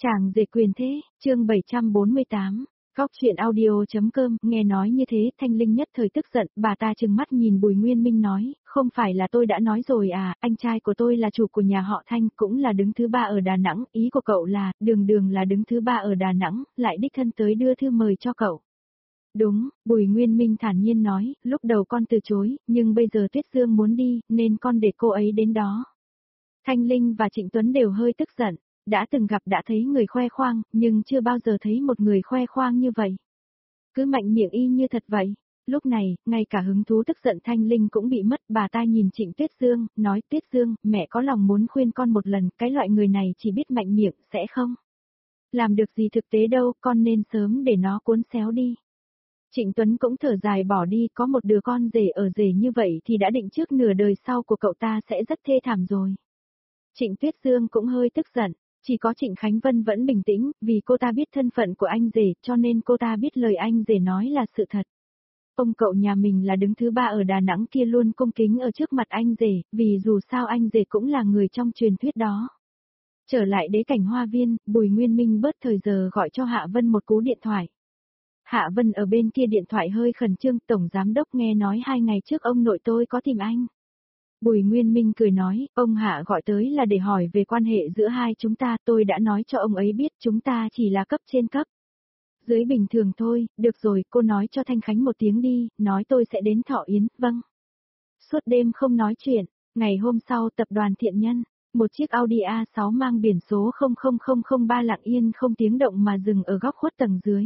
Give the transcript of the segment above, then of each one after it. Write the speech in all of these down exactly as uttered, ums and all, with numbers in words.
Chàng rể quyền thế, chương bảy trăm bốn mươi tám, Góc chuyện audio.com, nghe nói như thế, Thanh Linh nhất thời tức giận, bà ta trừng mắt nhìn Bùi Nguyên Minh nói, không phải là tôi đã nói rồi à, anh trai của tôi là chủ của nhà họ Thanh, cũng là đứng thứ ba ở Đà Nẵng, ý của cậu là, đường đường là đứng thứ ba ở Đà Nẵng, lại đích thân tới đưa thư mời cho cậu. Đúng, Bùi Nguyên Minh thản nhiên nói, lúc đầu con từ chối, nhưng bây giờ Tuyết Dương muốn đi, nên con để cô ấy đến đó. Thanh Linh và Trịnh Tuấn đều hơi tức giận. Đã từng gặp đã thấy người khoe khoang, nhưng chưa bao giờ thấy một người khoe khoang như vậy. Cứ mạnh miệng y như thật vậy. Lúc này, ngay cả hứng thú tức giận Thanh Linh cũng bị mất, bà ta nhìn Trịnh Tuyết Dương, nói Tuyết Dương, mẹ có lòng muốn khuyên con một lần, cái loại người này chỉ biết mạnh miệng, sẽ không làm được gì thực tế đâu, con nên sớm để nó cuốn xéo đi. Trịnh Tuấn cũng thở dài bỏ đi, có một đứa con rể ở rể như vậy thì đã định trước nửa đời sau của cậu ta sẽ rất thê thảm rồi. Trịnh Tuyết Dương cũng hơi tức giận. Chỉ có Trịnh Khánh Vân vẫn bình tĩnh, vì cô ta biết thân phận của anh rể, cho nên cô ta biết lời anh rể nói là sự thật. Ông cậu nhà mình là đứng thứ ba ở Đà Nẵng kia luôn cung kính ở trước mặt anh rể, vì dù sao anh rể cũng là người trong truyền thuyết đó. Trở lại đế cảnh hoa viên, Bùi Nguyên Minh bớt thời giờ gọi cho Hạ Vân một cú điện thoại. Hạ Vân ở bên kia điện thoại hơi khẩn trương, tổng giám đốc nghe nói hai ngày trước ông nội tôi có tìm anh. Bùi Nguyên Minh cười nói, ông Hạ gọi tới là để hỏi về quan hệ giữa hai chúng ta, tôi đã nói cho ông ấy biết chúng ta chỉ là cấp trên cấp. Dưới bình thường thôi, được rồi, cô nói cho Thanh Khánh một tiếng đi, nói tôi sẽ đến Thọ Yến, vâng. Suốt đêm không nói chuyện, ngày hôm sau tập đoàn Thiện Nhân, một chiếc Audi a sáu mang biển số không không không không ba lặng yên không tiếng động mà dừng ở góc khuất tầng dưới.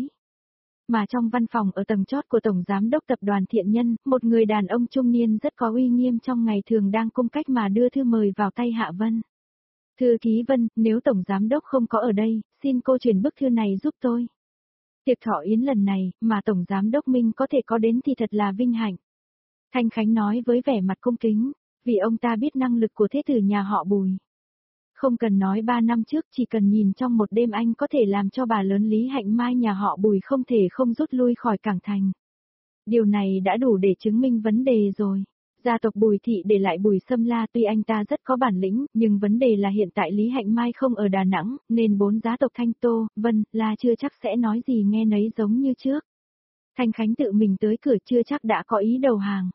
Mà trong văn phòng ở tầng chót của Tổng Giám đốc Tập đoàn Thiện Nhân, một người đàn ông trung niên rất có uy nghiêm trong ngày thường đang cung cách mà đưa thư mời vào tay Hạ Vân. Thư ký Vân, nếu Tổng Giám đốc không có ở đây, xin cô chuyển bức thư này giúp tôi. Tiệc thọ yến lần này, mà Tổng Giám đốc Minh có thể có đến thì thật là vinh hạnh. Thanh Khánh nói với vẻ mặt cung kính, vì ông ta biết năng lực của thế tử nhà họ Bùi. Không cần nói ba năm trước, chỉ cần nhìn trong một đêm anh có thể làm cho bà lớn Lý Hạnh Mai nhà họ Bùi không thể không rút lui khỏi cảng thành. Điều này đã đủ để chứng minh vấn đề rồi. Gia tộc Bùi Thị để lại Bùi Sâm La, tuy anh ta rất có bản lĩnh, nhưng vấn đề là hiện tại Lý Hạnh Mai không ở Đà Nẵng, nên bốn gia tộc Thanh Tô, Vân, La chưa chắc sẽ nói gì nghe nấy giống như trước. Thanh Khánh tự mình tới cửa chưa chắc đã có ý đầu hàng.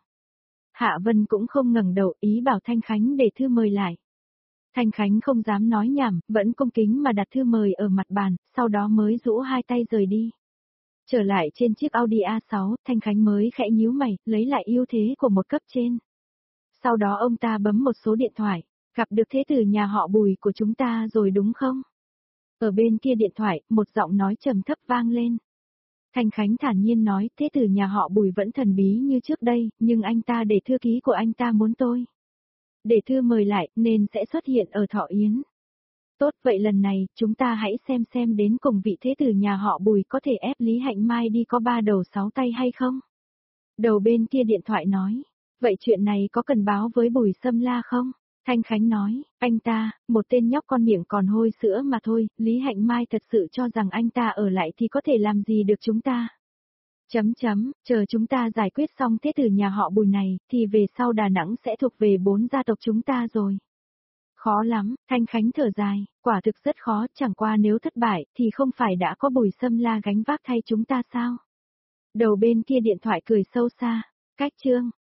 Hạ Vân cũng không ngẩng đầu, ý bảo Thanh Khánh để thư mời lại. Thanh Khánh không dám nói nhảm, vẫn cung kính mà đặt thư mời ở mặt bàn, sau đó mới rũ hai tay rời đi. Trở lại trên chiếc Audi a sáu, Thanh Khánh mới khẽ nhíu mày, lấy lại ưu thế của một cấp trên. Sau đó ông ta bấm một số điện thoại, gặp được thế tử nhà họ Bùi của chúng ta rồi đúng không? Ở bên kia điện thoại, một giọng nói trầm thấp vang lên. Thanh Khánh thản nhiên nói, thế tử nhà họ Bùi vẫn thần bí như trước đây, nhưng anh ta để thư ký của anh ta muốn tôi. Để thư mời lại, nên sẽ xuất hiện ở Thọ Yến. Tốt, vậy lần này, chúng ta hãy xem xem đến cùng vị thế tử nhà họ Bùi có thể ép Lý Hạnh Mai đi có ba đầu sáu tay hay không? Đầu bên kia điện thoại nói, vậy chuyện này có cần báo với Bùi Sâm La không? Thanh Khánh nói, anh ta, một tên nhóc con miệng còn hôi sữa mà thôi, Lý Hạnh Mai thật sự cho rằng anh ta ở lại thì có thể làm gì được chúng ta? Chấm chấm, chờ chúng ta giải quyết xong thế tử nhà họ Bùi này, thì về sau Đà Nẵng sẽ thuộc về bốn gia tộc chúng ta rồi. Khó lắm, Thanh Khánh thở dài, quả thực rất khó, chẳng qua nếu thất bại, thì không phải đã có Bùi Sâm La gánh vác thay chúng ta sao? Đầu bên kia điện thoại cười sâu xa, cách chương.